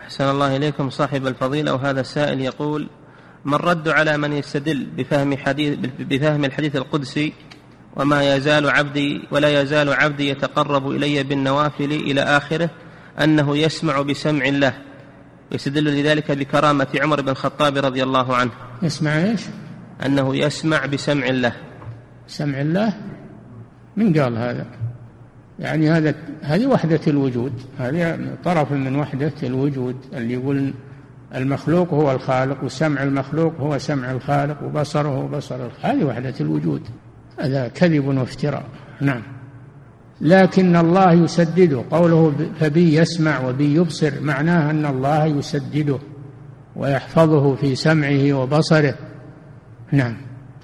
أحسن الله إليكم صاحب الفضيلة. وهذا السائل يقول: ما الرد على من يستدل بفهم الحديث القدسي ولا يزال عبدي يتقرب إلي بالنوافل إلى آخره أنه يسمع بسمع الله، يستدل لذلك بكرامة عمر بن الخطاب رضي الله عنه؟ يسمع إيش؟ أنه يسمع بسمع الله. سمع الله؟ من قال هذا؟ يعني هذه وحدة الوجود، هذه طرف من وحدة الوجود، اللي يقول المخلوق هو الخالق، وسمع المخلوق هو سمع الخالق، وبصره هو بصر الخالق، هذه وحدة الوجود. هذا كذب وافتراء. نعم. لكن الله يسدده، قوله فبي يسمع وبي يبصر معناه أن الله يسدده ويحفظه في سمعه وبصره. نعم.